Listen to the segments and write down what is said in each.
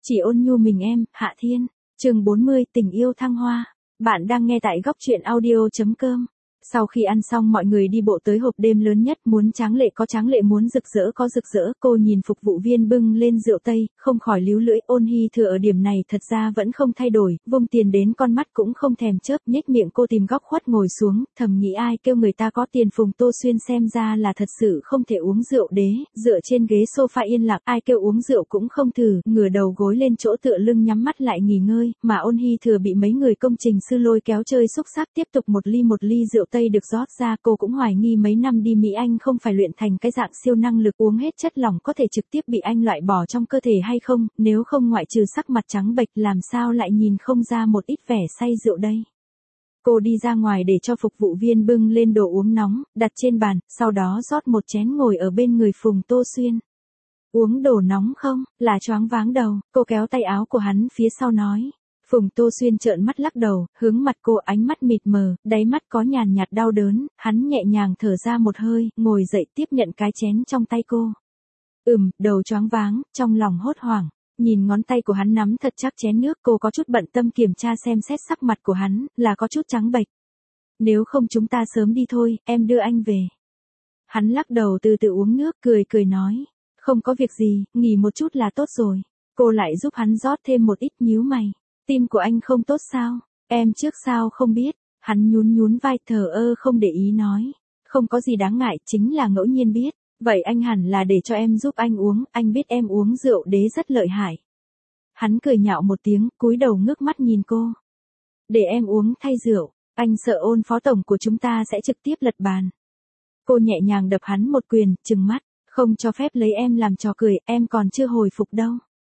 Chỉ ôn nhu mình em, Hạ Thiên. Chương 40, tình yêu thăng hoa. Bạn đang nghe tại góc truyện audio.com. Sau khi ăn xong mọi người đi bộ tới hộp đêm lớn nhất, muốn tráng lệ có tráng lệ, muốn rực rỡ có rực rỡ. Cô nhìn phục vụ viên bưng lên rượu tây, không khỏi líu lưỡi. Ôn Hy Thừa ở điểm này thật ra vẫn không thay đổi, vung tiền đến con mắt cũng không thèm chớp, nhếch miệng cô tìm góc khuất ngồi xuống, thầm nghĩ ai kêu người ta có tiền. Phùng Tô Xuyên xem ra là thật sự không thể uống rượu đế, dựa trên ghế sofa yên lặng, ai kêu uống rượu cũng không thử, ngửa đầu gối lên chỗ tựa lưng nhắm mắt lại nghỉ ngơi, mà Ôn Hy Thừa bị mấy người công trình sư lôi kéo chơi xúc xắc. Tiếp tục một ly rượu tây được rót ra, cô cũng hoài nghi mấy năm đi Mỹ Anh không phải luyện thành cái dạng siêu năng lực uống hết chất lỏng có thể trực tiếp bị anh loại bỏ trong cơ thể hay không, nếu không ngoại trừ sắc mặt trắng bệch làm sao lại nhìn không ra một ít vẻ say rượu đây. Cô đi ra ngoài để cho phục vụ viên bưng lên đồ uống nóng, đặt trên bàn, sau đó rót một chén ngồi ở bên người Phùng Tô Xuyên. Uống đồ nóng không, là choáng váng đầu, cô kéo tay áo của hắn phía sau nói. Phùng Tô Xuyên trợn mắt lắc đầu, hướng mặt cô, ánh mắt mịt mờ, đáy mắt có nhàn nhạt đau đớn, hắn nhẹ nhàng thở ra một hơi, ngồi dậy tiếp nhận cái chén trong tay cô. Đầu choáng váng, trong lòng hốt hoảng, nhìn ngón tay của hắn nắm thật chắc chén nước, cô có chút bận tâm kiểm tra xem xét sắc mặt của hắn, là có chút trắng bệch. Nếu không chúng ta sớm đi thôi, em đưa anh về. Hắn lắc đầu từ từ uống nước, cười nói, không có việc gì, nghỉ một chút là tốt rồi. Cô lại giúp hắn rót thêm một ít, nhíu mày. Tim của anh không tốt sao? Em trước sao không biết? Hắn nhún vai thờ ơ không để ý nói. Không có gì đáng ngại, chính là ngẫu nhiên biết. Vậy anh hẳn là để cho em giúp anh uống, anh biết em uống rượu đế rất lợi hại. Hắn cười nhạo một tiếng, cúi đầu ngước mắt nhìn cô. Để em uống thay rượu, anh sợ Ôn phó tổng của chúng ta sẽ trực tiếp lật bàn. Cô nhẹ nhàng đập hắn một quyền, trừng mắt, không cho phép lấy em làm trò cười, em còn chưa hồi phục đâu.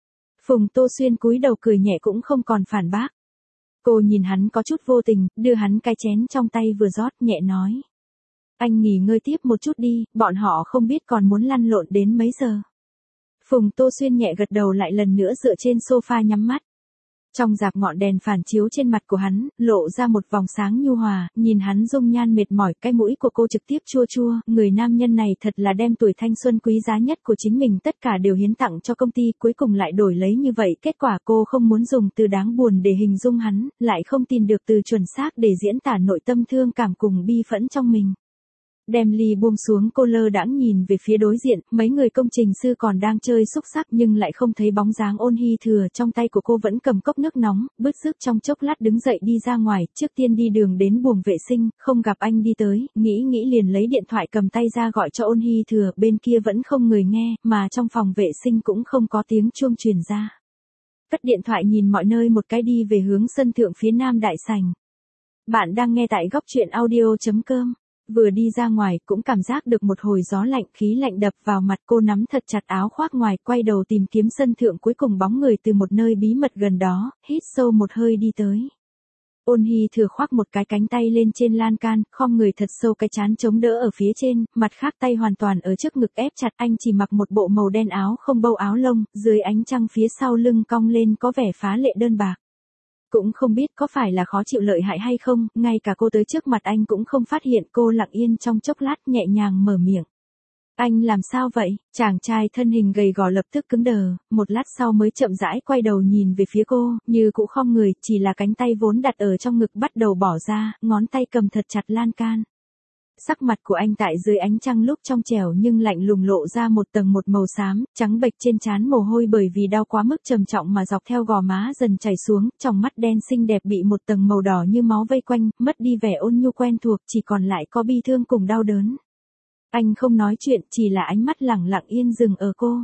Phùng Tô Xuyên cúi đầu cười nhẹ cũng không còn phản bác. Cô nhìn hắn có chút vô tình, đưa hắn cái chén trong tay vừa rót, nhẹ nói. Anh nghỉ ngơi tiếp một chút đi, bọn họ không biết còn muốn lăn lộn đến mấy giờ. Phùng Tô Xuyên nhẹ gật đầu, lại lần nữa dựa trên sofa nhắm mắt. Trong rạp ngọn đèn phản chiếu trên mặt của hắn, lộ ra một vòng sáng nhu hòa, nhìn hắn dung nhan mệt mỏi, cái mũi của cô trực tiếp chua chua, người nam nhân này thật là đem tuổi thanh xuân quý giá nhất của chính mình tất cả đều hiến tặng cho công ty, cuối cùng lại đổi lấy như vậy, kết quả cô không muốn dùng từ đáng buồn để hình dung hắn, lại không tìm được từ chuẩn xác để diễn tả nội tâm thương cảm cùng bi phẫn trong mình. Đem ly buông xuống, cô lơ đãng nhìn về phía đối diện, mấy người công trình sư còn đang chơi xúc xắc nhưng lại không thấy bóng dáng Ôn Hy Thừa, trong tay của cô vẫn cầm cốc nước nóng, bứt rứt trong chốc lát đứng dậy đi ra ngoài, trước tiên đi đường đến buồng vệ sinh, không gặp anh đi tới, nghĩ liền lấy điện thoại cầm tay ra gọi cho Ôn Hy Thừa, bên kia vẫn không người nghe, mà trong phòng vệ sinh cũng không có tiếng chuông truyền ra. Cất điện thoại nhìn mọi nơi một cái đi về hướng sân thượng phía nam đại sảnh. Bạn đang nghe tại góc truyện audio.com. Vừa đi ra ngoài cũng cảm giác được một hồi gió lạnh, khí lạnh đập vào mặt, cô nắm thật chặt áo khoác ngoài, quay đầu tìm kiếm sân thượng, cuối cùng bóng người từ một nơi bí mật gần đó, hít sâu một hơi đi tới. Ôn Hy Thừa khoác một cái cánh tay lên trên lan can, khom người thật sâu, cái trán chống đỡ ở phía trên, mặt khác tay hoàn toàn ở trước ngực ép chặt, anh chỉ mặc một bộ màu đen áo không bâu áo lông, dưới ánh trăng phía sau lưng cong lên có vẻ phá lệ đơn bạc. Cũng không biết có phải là khó chịu lợi hại hay không, ngay cả cô tới trước mặt anh cũng không phát hiện, cô lặng yên trong chốc lát nhẹ nhàng mở miệng. Anh làm sao vậy? Chàng trai thân hình gầy gò lập tức cứng đờ, một lát sau mới chậm rãi quay đầu nhìn về phía cô, như cũ khom người, chỉ là cánh tay vốn đặt ở trong ngực bắt đầu bỏ ra, ngón tay cầm thật chặt lan can. Sắc mặt của anh tại dưới ánh trăng lúc trong trẻo nhưng lạnh lùng, lộ ra một tầng một màu xám, trắng bệch, trên trán mồ hôi bởi vì đau quá mức trầm trọng mà dọc theo gò má dần chảy xuống, trong mắt đen xinh đẹp bị một tầng màu đỏ như máu vây quanh, mất đi vẻ ôn nhu quen thuộc, chỉ còn lại có bi thương cùng đau đớn. Anh không nói chuyện, chỉ là ánh mắt lẳng lặng yên dừng ở cô.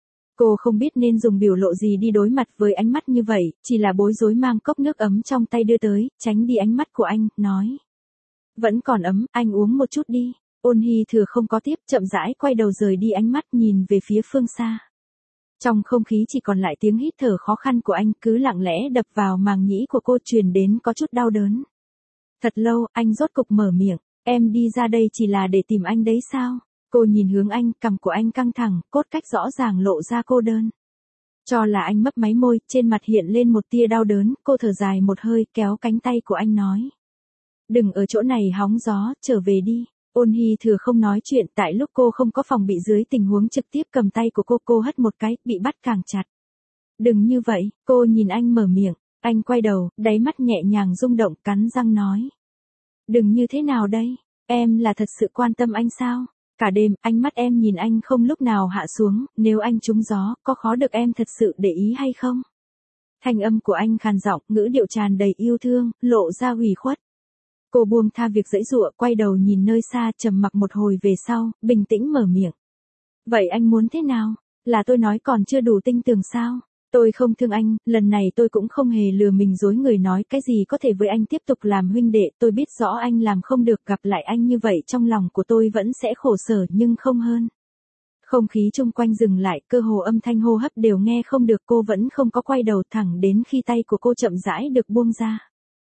Cô không biết nên dùng biểu lộ gì đi đối mặt với ánh mắt như vậy, chỉ là bối rối mang cốc nước ấm trong tay đưa tới, tránh đi ánh mắt của anh, nói. Vẫn còn ấm, anh uống một chút đi. Ôn Hy Thừa không có tiếp, chậm rãi quay đầu rời đi, ánh mắt nhìn về phía phương xa. Trong không khí chỉ còn lại tiếng hít thở khó khăn của anh, cứ lặng lẽ đập vào màng nhĩ của cô, truyền đến có chút đau đớn. Thật lâu, anh rốt cục mở miệng, em đi ra đây chỉ là để tìm anh đấy sao? Cô nhìn hướng anh, cằm của anh căng thẳng, cốt cách rõ ràng lộ ra cô đơn. Cho là anh mấp máy môi, trên mặt hiện lên một tia đau đớn, cô thở dài một hơi, kéo cánh tay của anh nói. Đừng ở chỗ này hóng gió, trở về đi. Ôn Hy Thừa không nói chuyện, tại lúc cô không có phòng bị dưới tình huống trực tiếp cầm tay của cô hất một cái, bị bắt càng chặt. Đừng như vậy, cô nhìn anh mở miệng, anh quay đầu, đáy mắt nhẹ nhàng rung động, cắn răng nói. Đừng như thế nào đây, em là thật sự quan tâm anh sao? Cả đêm, ánh mắt em nhìn anh không lúc nào hạ xuống, nếu anh trúng gió, có khó được em thật sự để ý hay không? Thanh âm của anh khàn giọng, ngữ điệu tràn đầy yêu thương, lộ ra ủy khuất. Cô buông tha việc giãy giụa, quay đầu nhìn nơi xa, trầm mặc một hồi về sau, bình tĩnh mở miệng. Vậy anh muốn thế nào? Là tôi nói còn chưa đủ tinh tường sao? Tôi không thương anh, lần này tôi cũng không hề lừa mình dối người nói cái gì có thể với anh tiếp tục làm huynh đệ, tôi biết rõ anh làm không được, gặp lại anh như vậy trong lòng của tôi vẫn sẽ khổ sở nhưng không hơn. Không khí chung quanh dừng lại, cơ hồ âm thanh hô hấp đều nghe không được, cô vẫn không có quay đầu, thẳng đến khi tay của cô chậm rãi được buông ra.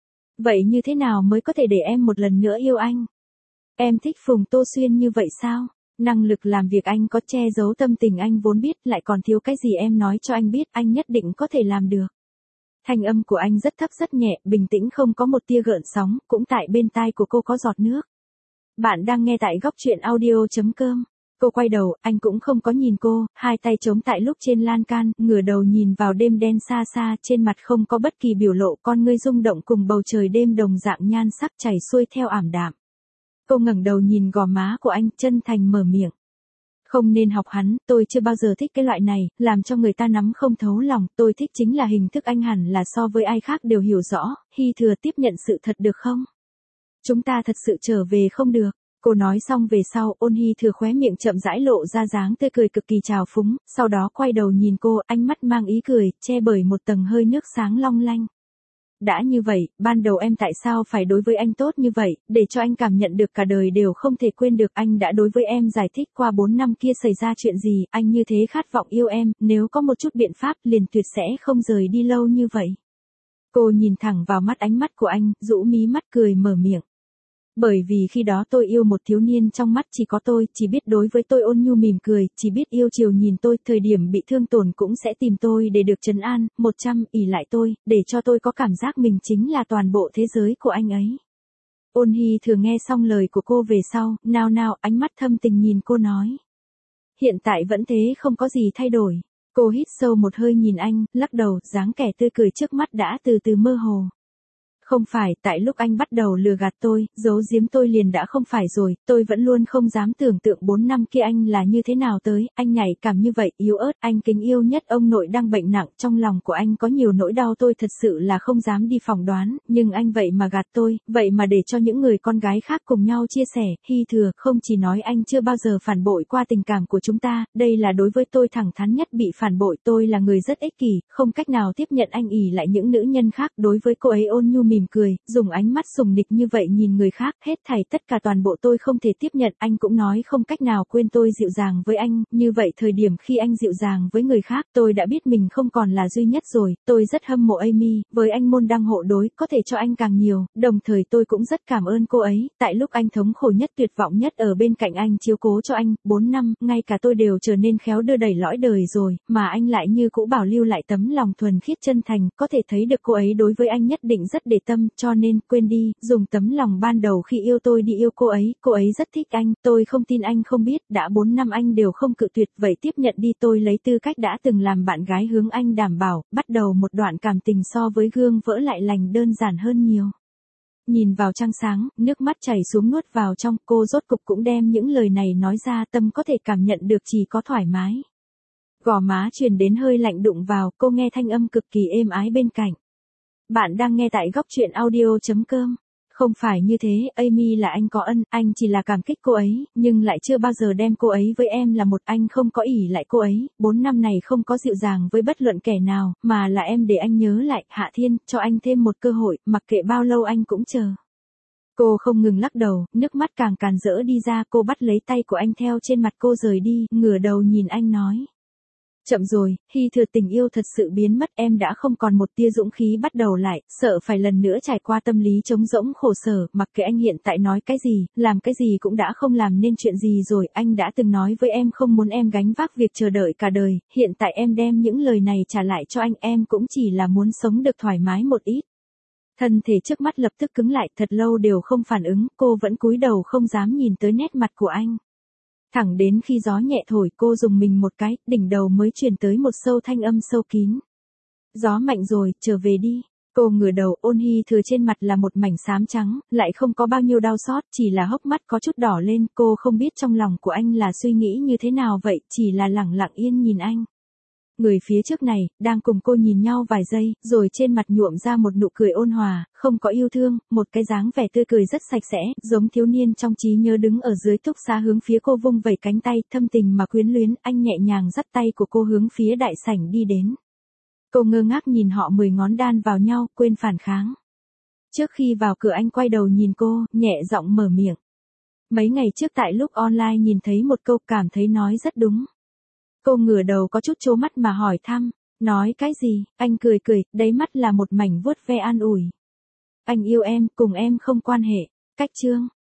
Vậy như thế nào mới có thể để em một lần nữa yêu anh? Em thích Phùng Tô Xuyên như vậy sao? Năng lực làm việc anh có, che giấu tâm tình anh vốn biết, lại còn thiếu cái gì em nói cho anh biết, anh nhất định có thể làm được. Thanh âm của anh rất thấp rất nhẹ, bình tĩnh không có một tia gợn sóng, cũng tại bên tai của cô có giọt nước. Bạn đang nghe tại góc truyện audio.com. Cô quay đầu, anh cũng không có nhìn cô, hai tay chống tại lúc trên lan can, ngửa đầu nhìn vào đêm đen xa xa, trên mặt không có bất kỳ biểu lộ, con ngươi rung động cùng bầu trời đêm đồng dạng nhan sắc chảy xuôi theo ảm đạm. Cô ngẩng đầu nhìn gò má của anh, chân thành mở miệng. Không nên học hắn, tôi chưa bao giờ thích cái loại này, làm cho người ta nắm không thấu lòng, tôi thích chính là hình thức anh hẳn là so với ai khác đều hiểu rõ, Hy Thừa tiếp nhận sự thật được không? Chúng ta thật sự trở về không được. Cô nói xong về sau, Ôn Hy Thừa khóe miệng chậm rãi lộ ra dáng tươi cười cực kỳ trào phúng, sau đó quay đầu nhìn cô, ánh mắt mang ý cười, che bởi một tầng hơi nước sáng long lanh. Đã như vậy, ban đầu em tại sao phải đối với anh tốt như vậy, để cho anh cảm nhận được cả đời đều không thể quên được, anh đã đối với em giải thích qua 4 năm kia xảy ra chuyện gì, anh như thế khát vọng yêu em, nếu có một chút biện pháp liền tuyệt sẽ không rời đi lâu như vậy. Cô nhìn thẳng vào mắt ánh mắt của anh, rũ mí mắt cười mở miệng. Bởi vì khi đó tôi yêu một thiếu niên, trong mắt chỉ có tôi, chỉ biết đối với tôi ôn nhu mỉm cười, chỉ biết yêu chiều nhìn tôi, thời điểm bị thương tổn cũng sẽ tìm tôi để được trấn an, 100 ỷ lại tôi, để cho tôi có cảm giác mình chính là toàn bộ thế giới của anh ấy. Ôn Hy Thừa nghe xong lời của cô về sau, nao nao, ánh mắt thâm tình nhìn cô nói. Hiện tại vẫn thế, không có gì thay đổi. Cô hít sâu một hơi nhìn anh, lắc đầu, dáng kẻ tươi cười trước mắt đã từ từ mơ hồ. Không phải, tại lúc anh bắt đầu lừa gạt tôi, giấu giếm tôi liền đã không phải rồi, tôi vẫn luôn không dám tưởng tượng 4 năm kia anh là như thế nào tới, anh nhạy cảm như vậy, yếu ớt, anh kính yêu nhất ông nội đang bệnh nặng, trong lòng của anh có nhiều nỗi đau tôi thật sự là không dám đi phỏng đoán, nhưng anh vậy mà gạt tôi, vậy mà để cho những người con gái khác cùng nhau chia sẻ, Hy Thừa, không chỉ nói anh chưa bao giờ phản bội qua tình cảm của chúng ta, đây là đối với tôi thẳng thắn nhất bị phản bội, tôi là người rất ích kỷ, không cách nào tiếp nhận anh ỷ lại những nữ nhân khác, đối với cô ấy ôn nhu mỉm cười, dùng ánh mắt sùng nịch như vậy nhìn người khác, hết thảy tất cả toàn bộ tôi không thể tiếp nhận, anh cũng nói không cách nào quên tôi dịu dàng với anh, như vậy thời điểm khi anh dịu dàng với người khác, tôi đã biết mình không còn là duy nhất rồi, tôi rất hâm mộ Amy, với anh môn đăng hộ đối, có thể cho anh càng nhiều, đồng thời tôi cũng rất cảm ơn cô ấy, tại lúc anh thống khổ nhất tuyệt vọng nhất ở bên cạnh anh chiếu cố cho anh, 4 năm, ngay cả tôi đều trở nên khéo đưa đẩy lõi đời rồi, mà anh lại như cũ bảo lưu lại tấm lòng thuần khiết chân thành, có thể thấy được cô ấy đối với anh nhất định rất để tâm, cho nên, quên đi, dùng tấm lòng ban đầu khi yêu tôi đi yêu cô ấy rất thích anh, tôi không tin anh không biết, đã 4 năm anh đều không cự tuyệt, vậy tiếp nhận đi, tôi lấy tư cách đã từng làm bạn gái hướng anh đảm bảo, bắt đầu một đoạn cảm tình so với gương vỡ lại lành đơn giản hơn nhiều. Nhìn vào trăng sáng, nước mắt chảy xuống nuốt vào trong, cô rốt cục cũng đem những lời này nói ra, tâm có thể cảm nhận được chỉ có thoải mái. Gò má truyền đến hơi lạnh đụng vào, cô nghe thanh âm cực kỳ êm ái bên cạnh. Bạn đang nghe tại góc truyện audio.com. Không phải như thế, Amy là anh có ân, anh chỉ là cảm kích cô ấy, nhưng lại chưa bao giờ đem cô ấy với em là một, anh không có ỷ lại cô ấy, 4 năm này không có dịu dàng với bất luận kẻ nào, mà là em để anh nhớ lại, Hạ Thiên, cho anh thêm một cơ hội, mặc kệ bao lâu anh cũng chờ. Cô không ngừng lắc đầu, nước mắt càng càn rỡ đi ra, cô bắt lấy tay của anh theo trên mặt cô rời đi, ngửa đầu nhìn anh nói. Chậm rồi, Hy Thừa, tình yêu thật sự biến mất, em đã không còn một tia dũng khí bắt đầu lại, sợ phải lần nữa trải qua tâm lý trống rỗng khổ sở, mặc kệ anh hiện tại nói cái gì, làm cái gì cũng đã không làm nên chuyện gì rồi, anh đã từng nói với em không muốn em gánh vác việc chờ đợi cả đời, hiện tại em đem những lời này trả lại cho anh, em cũng chỉ là muốn sống được thoải mái một ít. Thân thể trước mắt lập tức cứng lại, thật lâu đều không phản ứng, cô vẫn cúi đầu không dám nhìn tới nét mặt của anh. Thẳng đến khi gió nhẹ thổi, cô dùng mình một cái, đỉnh đầu mới truyền tới một sâu thanh âm sâu kín. Gió mạnh rồi, trở về đi. Cô ngửa đầu, Ôn Hy Thừa trên mặt là một mảnh xám trắng, lại không có bao nhiêu đau xót, chỉ là hốc mắt có chút đỏ lên, cô không biết trong lòng của anh là suy nghĩ như thế nào vậy, chỉ là lẳng lặng yên nhìn anh. Người phía trước này, đang cùng cô nhìn nhau vài giây, rồi trên mặt nhuộm ra một nụ cười ôn hòa, không có yêu thương, một cái dáng vẻ tươi cười rất sạch sẽ, giống thiếu niên trong trí nhớ đứng ở dưới túc xá hướng phía cô vung vẩy cánh tay, thâm tình mà quyến luyến, anh nhẹ nhàng dắt tay của cô hướng phía đại sảnh đi đến. Cô ngơ ngác nhìn họ 10 ngón đan vào nhau, quên phản kháng. Trước khi vào cửa anh quay đầu nhìn cô, nhẹ giọng mở miệng. Mấy ngày trước tại lúc online nhìn thấy một câu cảm thấy nói rất đúng. Cô ngửa đầu có chút trố mắt mà hỏi thăm, nói cái gì, anh cười cười, đáy mắt là một mảnh vuốt ve an ủi. Anh yêu em, cùng em không quan hệ, cách chương.